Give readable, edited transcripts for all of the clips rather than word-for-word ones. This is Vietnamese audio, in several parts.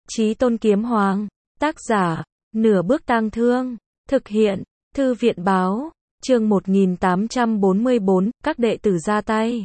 Chí Tôn Kiếm Hoàng. Tác giả, Nửa Bước Tang Thương. Thực hiện, Thư viện báo. Chương 1844, các đệ tử ra tay.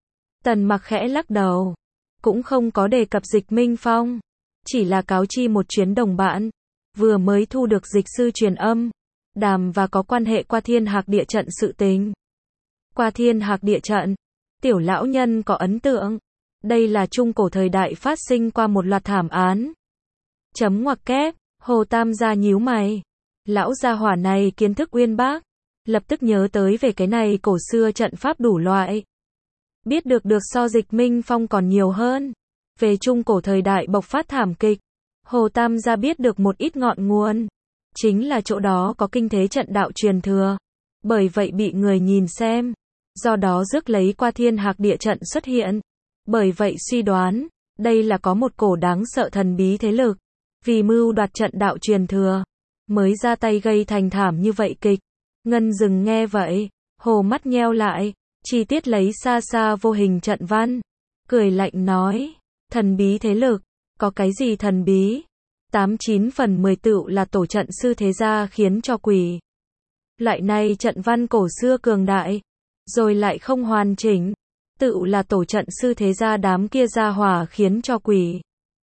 Tần Mặc khẽ lắc đầu. Cũng không có đề cập Dịch Minh Phong. Chỉ là cáo chi một chuyến đồng bạn. Vừa mới thu được dịch sư truyền âm. Đàm và có quan hệ qua Thiên Hạc Địa Trận sự tình. Qua Thiên Hạc Địa Trận. Tiểu lão nhân có ấn tượng. Đây là trung cổ thời đại phát sinh qua một loạt thảm án. Chấm ngoặc kép, Hồ Tam gia nhíu mày. Lão gia hỏa này kiến thức uyên bác. Lập tức nhớ tới về cái này cổ xưa trận pháp đủ loại. Biết được so Dịch Minh Phong còn nhiều hơn. Về trung cổ thời đại bộc phát thảm kịch. Hồ Tam gia biết được một ít ngọn nguồn. Chính là chỗ đó có kinh thế trận đạo truyền thừa. Bởi vậy bị người nhìn xem. Do đó rước lấy qua Thiên Hạc Địa Trận xuất hiện. Bởi vậy suy đoán, đây là có một cổ đáng sợ thần bí thế lực. Vì mưu đoạt trận đạo truyền thừa. Mới ra tay gây thành thảm như vậy kịch. Ngân Dừng nghe vậy. Hồ mắt nheo lại. Chi tiết lấy xa xa vô hình trận văn. Cười lạnh nói. Thần bí thế lực. Có cái gì thần bí? 89 phần 10 tựu là tổ trận sư thế gia khiến cho quỷ. Loại này trận văn cổ xưa cường đại. Rồi lại không hoàn chỉnh. Tựu là tổ trận sư thế gia đám kia ra hỏa khiến cho quỷ.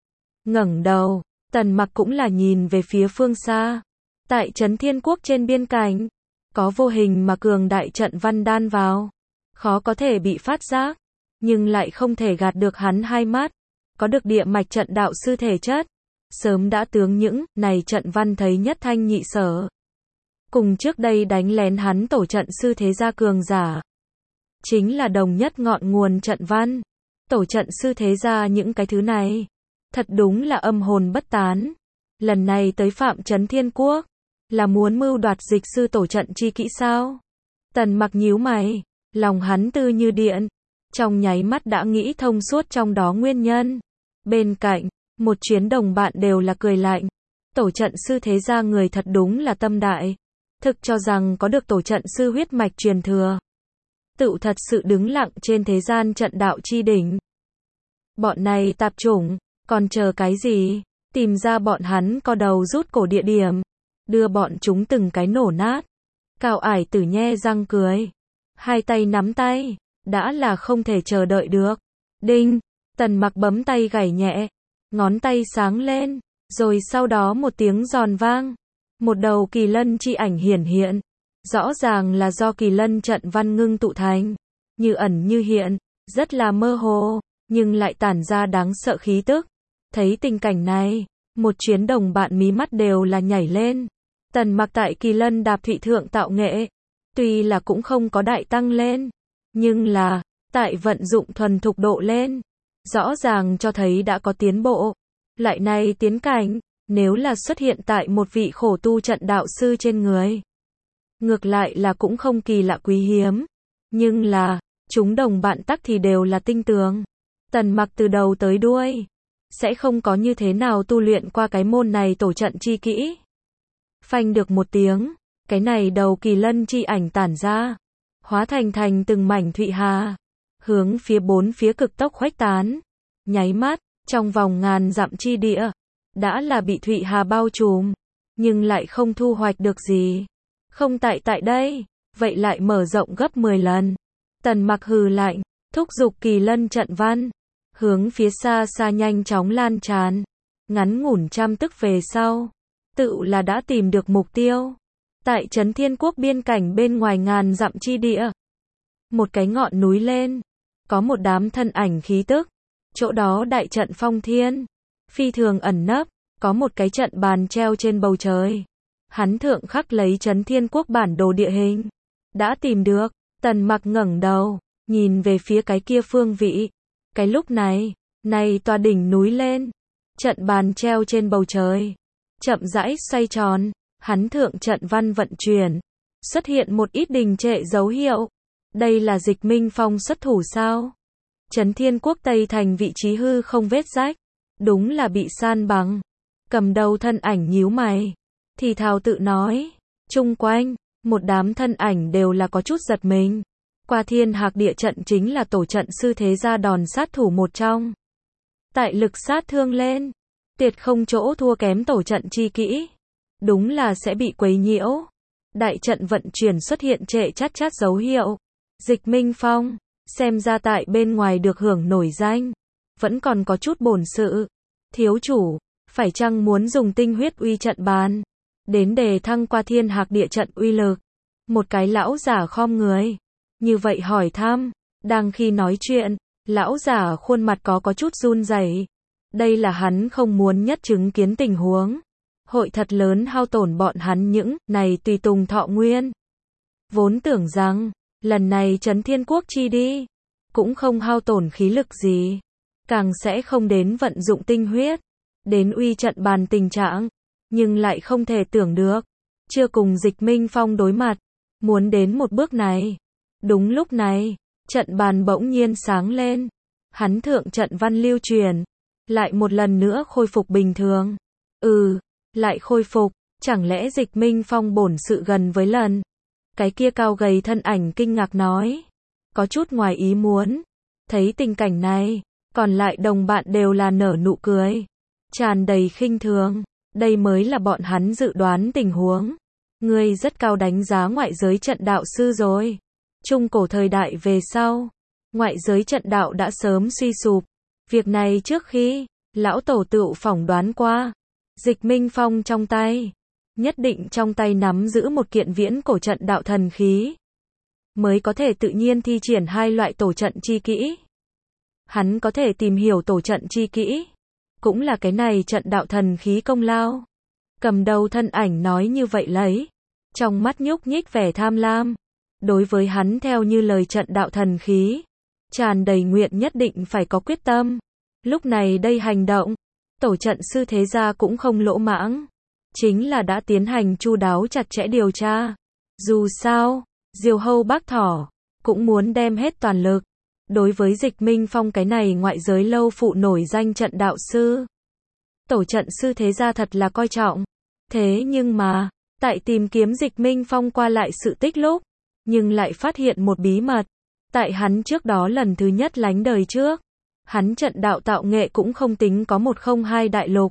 Ngẩng đầu, Tần Mặc cũng là nhìn về phía phương xa. Tại Trấn Thiên Quốc trên biên cảnh, có vô hình mà cường đại trận văn đan vào. Khó có thể bị phát giác, nhưng lại không thể gạt được hắn hai mắt. Có được địa mạch trận đạo sư thể chất. Sớm đã tướng những này trận văn thấy nhất thanh nhị sở. Cùng trước đây đánh lén hắn tổ trận sư thế gia cường giả. Chính là đồng nhất ngọn nguồn trận văn. Tổ trận sư thế gia những cái thứ này. Thật đúng là âm hồn bất tán. Lần này tới Phạm Trấn Thiên Quốc. Là muốn mưu đoạt dịch sư tổ trận chi kỹ sao? Tần Mặc nhíu mày. Lòng hắn tư như điện. Trong nháy mắt đã nghĩ thông suốt trong đó nguyên nhân. Bên cạnh, một chuyến đồng bạn đều là cười lạnh. Tổ trận sư thế gia người thật đúng là tâm đại. Thực cho rằng có được tổ trận sư huyết mạch truyền thừa. Tựu thật sự đứng lặng trên thế gian trận đạo chi đỉnh. Bọn này tạp chủng, còn chờ cái gì? Tìm ra bọn hắn có đầu rút cổ địa điểm. Đưa bọn chúng từng cái nổ nát. Cao Ải Tử nhe răng cười. Hai tay nắm tay. Đã là không thể chờ đợi được. Đinh. Tần Mặc bấm tay gảy nhẹ. Ngón tay sáng lên. Rồi sau đó một tiếng giòn vang. Một đầu kỳ lân chi ảnh hiển hiện. Rõ ràng là do kỳ lân trận văn ngưng tụ thành. Như ẩn như hiện. Rất là mơ hồ. Nhưng lại tản ra đáng sợ khí tức. Thấy tình cảnh này. Một chuyến đồng bạn mí mắt đều là nhảy lên. Tần Mặc tại kỳ lân đạp thụy thượng tạo nghệ. Tuy là cũng không có đại tăng lên. Nhưng là, tại vận dụng thuần thục độ lên. Rõ ràng cho thấy đã có tiến bộ. Loại này tiến cảnh. Nếu là xuất hiện tại một vị khổ tu trận đạo sư trên người. Ngược lại là cũng không kỳ lạ quý hiếm. Nhưng là, chúng đồng bạn tắc thì đều là tinh tường. Tần Mặc từ đầu tới đuôi. Sẽ không có như thế nào tu luyện qua cái môn này tổ trận chi kỹ. Phanh được một tiếng. Cái này đầu kỳ lân chi ảnh tản ra. Hóa thành từng mảnh thụy hà. Hướng phía bốn phía cực tốc khuếch tán. Nháy mắt, trong vòng ngàn dặm chi địa. Đã là bị thụy hà bao trùm. Nhưng lại không thu hoạch được gì. Không tại đây, vậy lại mở rộng gấp 10 lần. Tần Mặc hừ lạnh, thúc giục kỳ lân trận văn. Hướng phía xa xa nhanh chóng lan tràn. Ngắn ngủn trăm tức về sau. Tự là đã tìm được mục tiêu. Tại Trấn Thiên Quốc biên cảnh bên ngoài ngàn dặm chi địa. Một cái ngọn núi lên. Có một đám thân ảnh khí tức. Chỗ đó đại trận phong thiên. Phi thường ẩn nấp. Có một cái trận bàn treo trên bầu trời. Hắn thượng khắc lấy Trấn Thiên Quốc bản đồ địa hình. Đã tìm được. Tần Mặc ngẩng đầu. Nhìn về phía cái kia phương vị. Cái lúc này. Này tòa đỉnh núi lên. Trận bàn treo trên bầu trời. Chậm rãi xoay tròn. Hắn thượng trận văn vận chuyển. Xuất hiện một ít đình trệ dấu hiệu. Đây là Dịch Minh Phong xuất thủ sao? Trấn Thiên Quốc Tây thành vị trí hư không vết rách. Đúng là bị san bằng. Cầm đầu thân ảnh nhíu mày. Thì thào tự nói. Chung quanh, một đám thân ảnh đều là có chút giật mình. Qua Thiên Hạc Địa Trận chính là tổ trận sư thế gia đòn sát thủ một trong. Tại lực sát thương lên. Tuyệt không chỗ thua kém tổ trận chi kỹ. Đúng là sẽ bị quấy nhiễu. Đại trận vận chuyển xuất hiện trệ chát chát dấu hiệu. Dịch Minh Phong, xem ra tại bên ngoài được hưởng nổi danh, vẫn còn có chút bổn sự. Thiếu chủ, phải chăng muốn dùng tinh huyết uy trận bàn, đến đề thăng qua thiên hạc địa trận uy lực? Một cái lão giả khom người, như vậy hỏi thăm. Đang khi nói chuyện, lão giả khuôn mặt có chút run rẩy. Đây là hắn không muốn nhất chứng kiến tình huống. Hội thật lớn hao tổn bọn hắn những này tùy tùng thọ nguyên. Vốn tưởng rằng, lần này Trấn Thiên Quốc chi đi, cũng không hao tổn khí lực gì. Càng sẽ không đến vận dụng tinh huyết, đến uy trận bàn tình trạng. Nhưng lại không thể tưởng được, chưa cùng Dịch Minh Phong đối mặt, muốn đến một bước này. Đúng lúc này, trận bàn bỗng nhiên sáng lên. Hắn thượng trận văn lưu truyền, lại một lần nữa khôi phục bình thường. Lại khôi phục, chẳng lẽ Dịch Minh Phong bổn sự gần với lần? Cái kia cao gầy thân ảnh kinh ngạc nói, có chút ngoài ý muốn. Thấy tình cảnh này, còn lại đồng bạn đều là nở nụ cười, tràn đầy khinh thường. Đây mới là bọn hắn dự đoán tình huống. Ngươi rất cao đánh giá ngoại giới trận đạo sư rồi. Trung cổ thời đại về sau, ngoại giới trận đạo đã sớm suy sụp. Việc này trước khi, lão tổ tựu phỏng đoán qua. Dịch Minh Phong trong tay, nhất định trong tay nắm giữ một kiện viễn cổ trận đạo thần khí, mới có thể tự nhiên thi triển hai loại tổ trận chi kỹ. Hắn có thể tìm hiểu tổ trận chi kỹ, cũng là cái này trận đạo thần khí công lao. Cầm đầu thân ảnh nói như vậy lấy, trong mắt nhúc nhích vẻ tham lam. Đối với hắn theo như lời trận đạo thần khí, tràn đầy nguyện nhất định phải có quyết tâm. Lúc này đây hành động, tổ trận sư thế gia cũng không lỗ mãng, chính là đã tiến hành chu đáo chặt chẽ điều tra. Dù sao, Diều Hâu Bác Thỏ cũng muốn đem hết toàn lực. Đối với Dịch Minh Phong cái này ngoại giới lâu phụ nổi danh trận đạo sư, tổ trận sư thế gia thật là coi trọng. Thế nhưng mà, tại tìm kiếm Dịch Minh Phong qua lại sự tích lúc, nhưng lại phát hiện một bí mật. Tại hắn trước đó lần thứ nhất lánh đời trước, hắn trận đạo tạo nghệ cũng không tính có 102 đại lục.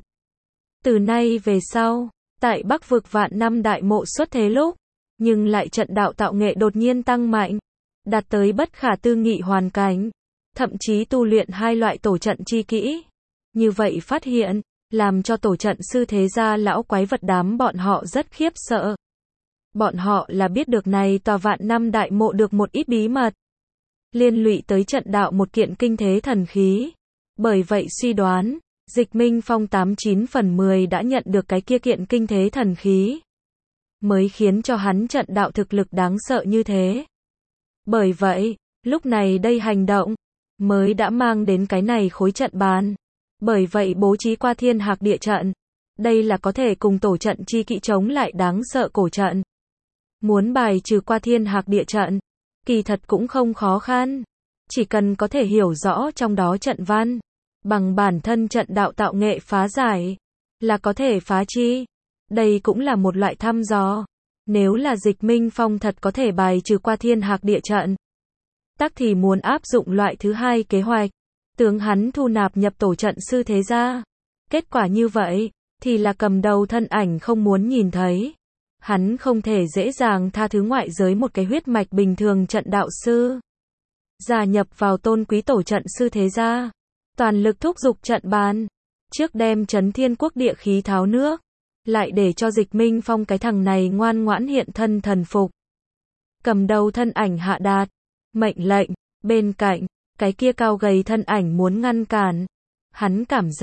Từ nay về sau, tại Bắc vực vạn năm đại mộ xuất thế lúc, nhưng lại trận đạo tạo nghệ đột nhiên tăng mạnh, đạt tới bất khả tư nghị hoàn cảnh, thậm chí tu luyện hai loại tổ trận chi kỹ. Như vậy phát hiện, làm cho tổ trận sư thế gia lão quái vật đám bọn họ rất khiếp sợ. Bọn họ là biết được này tòa vạn năm đại mộ được một ít bí mật, liên lụy tới trận đạo một kiện kinh thế thần khí. Bởi vậy suy đoán, Dịch Minh Phong 89 phần 10 đã nhận được cái kia kiện kinh thế thần khí, mới khiến cho hắn trận đạo thực lực đáng sợ như thế. Bởi vậy, lúc này đây hành động, mới đã mang đến cái này khối trận bàn. Bởi vậy bố trí qua thiên hạc địa trận, đây là có thể cùng tổ trận chi kỵ chống lại đáng sợ cổ trận. Muốn bài trừ qua thiên hạc địa trận, kỳ thật cũng không khó khăn. Chỉ cần có thể hiểu rõ trong đó trận văn, bằng bản thân trận đạo tạo nghệ phá giải, là có thể phá chi. Đây cũng là một loại thăm dò. Nếu là Dịch Minh Phong thật có thể bài trừ qua thiên hạc địa trận, tắc thì muốn áp dụng loại thứ hai kế hoạch, tướng hắn thu nạp nhập tổ trận sư thế gia. Kết quả như vậy, thì là cầm đầu thân ảnh không muốn nhìn thấy. Hắn không thể dễ dàng tha thứ ngoại giới một cái huyết mạch bình thường trận đạo sư, gia nhập vào tôn quý tổ trận sư thế gia, toàn lực thúc giục trận bàn, trước đem Trấn Thiên Quốc địa khí tháo nước, lại để cho Dịch Minh Phong cái thằng này ngoan ngoãn hiện thân thần phục. Cầm đầu thân ảnh hạ đạt mệnh lệnh, bên cạnh, cái kia cao gầy thân ảnh muốn ngăn cản. Hắn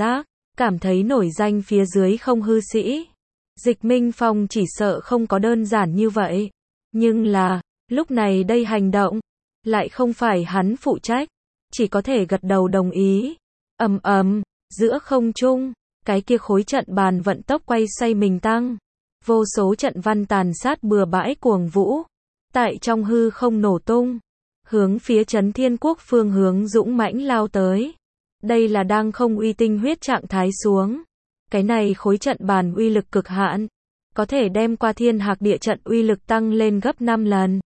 cảm thấy nổi danh phía dưới không hư sĩ. Dịch Minh Phong chỉ sợ không có đơn giản như vậy. Nhưng là, lúc này đây hành động, lại không phải hắn phụ trách, chỉ có thể gật đầu đồng ý. Ầm ầm, giữa không trung, cái kia khối trận bàn vận tốc quay xoay mình tăng. Vô số trận văn tàn sát bừa bãi cuồng vũ, tại trong hư không nổ tung, hướng phía Trấn Thiên Quốc phương hướng dũng mãnh lao tới. Đây là đang không uy tinh huyết trạng thái xuống. Cái này khối trận bàn uy lực cực hạn, có thể đem qua thiên hạc địa trận uy lực tăng lên gấp 5 lần.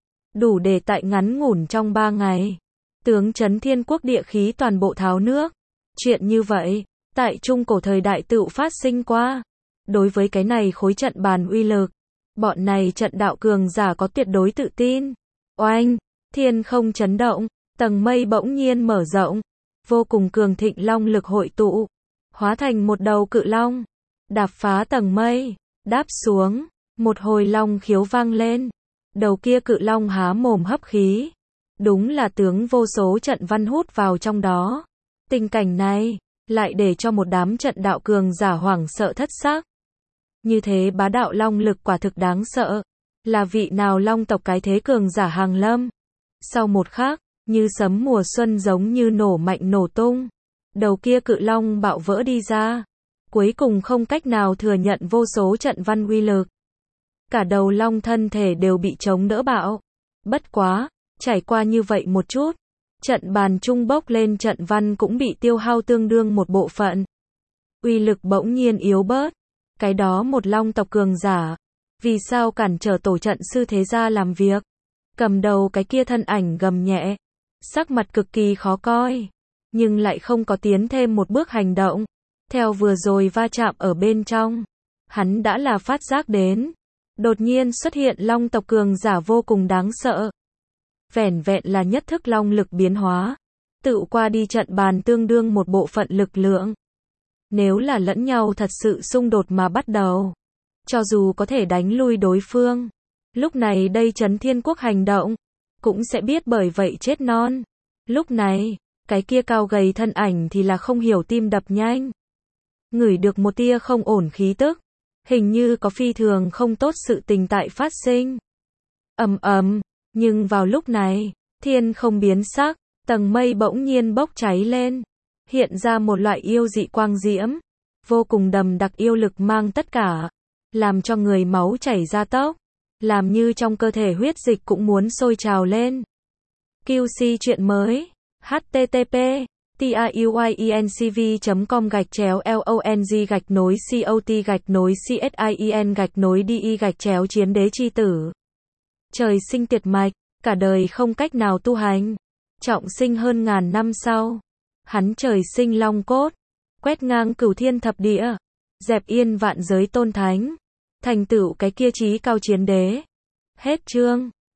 Đủ để tại ngắn ngủn trong 3 ngày, tướng Trấn Thiên Quốc địa khí toàn bộ tháo nước. Chuyện như vậy, tại trung cổ thời đại tựu phát sinh qua. Đối với cái này khối trận bàn uy lực, bọn này trận đạo cường giả có tuyệt đối tự tin. Oanh, thiên không chấn động, tầng mây bỗng nhiên mở rộng, vô cùng cường thịnh long lực hội tụ, hóa thành một đầu cự long, đạp phá tầng mây, đáp xuống, một hồi long khiếu vang lên. Đầu kia cự long há mồm hấp khí, đúng là tướng vô số trận văn hút vào trong đó. Tình cảnh này lại để cho một đám trận đạo cường giả hoảng sợ thất xác. Như thế bá đạo long lực quả thực đáng sợ, là vị nào long tộc cái thế cường giả hàng lâm. Sau một khắc, như sấm mùa xuân giống như nổ mạnh nổ tung, đầu kia cự long bạo vỡ đi ra, cuối cùng không cách nào thừa nhận vô số trận văn uy lực. Cả đầu long thân thể đều bị chống đỡ bạo. Bất quá, trải qua như vậy một chút, trận bàn trung bốc lên trận văn cũng bị tiêu hao tương đương một bộ phận. Uy lực bỗng nhiên yếu bớt. Cái đó một long tộc cường giả, vì sao cản trở tổ trận sư thế gia làm việc? Cầm đầu cái kia thân ảnh gầm nhẹ, sắc mặt cực kỳ khó coi, nhưng lại không có tiến thêm một bước hành động. Theo vừa rồi va chạm ở bên trong, hắn đã là phát giác đến, đột nhiên xuất hiện long tộc cường giả vô cùng đáng sợ. Vẻn vẹn là nhất thức long lực biến hóa, tự qua đi trận bàn tương đương một bộ phận lực lượng. Nếu là lẫn nhau thật sự xung đột mà bắt đầu, cho dù có thể đánh lui đối phương, lúc này đây Chấn Thiên Quốc hành động, cũng sẽ biết bởi vậy chết non. Lúc này, cái kia cao gầy thân ảnh thì là không hiểu tim đập nhanh. Ngửi được một tia không ổn khí tức, hình như có phi thường không tốt sự tình tại phát sinh. Ầm ầm, nhưng vào lúc này, thiên không biến sắc, tầng mây bỗng nhiên bốc cháy lên, hiện ra một loại yêu dị quang diễm, vô cùng đầm đặc yêu lực mang tất cả, làm cho người máu chảy ra tốc, làm như trong cơ thể huyết dịch cũng muốn sôi trào lên. QC chuyện mới, http tiuyencv.com/long-cot-csin-di-chiến đế chi tử. Trời sinh tiệt mạch, cả đời không cách nào tu hành, trọng sinh hơn ngàn năm sau, hắn trời sinh long cốt, quét ngang cửu thiên thập địa, dẹp yên vạn giới tôn thánh, thành tựu cái kia chí cao chiến đế. Hết chương.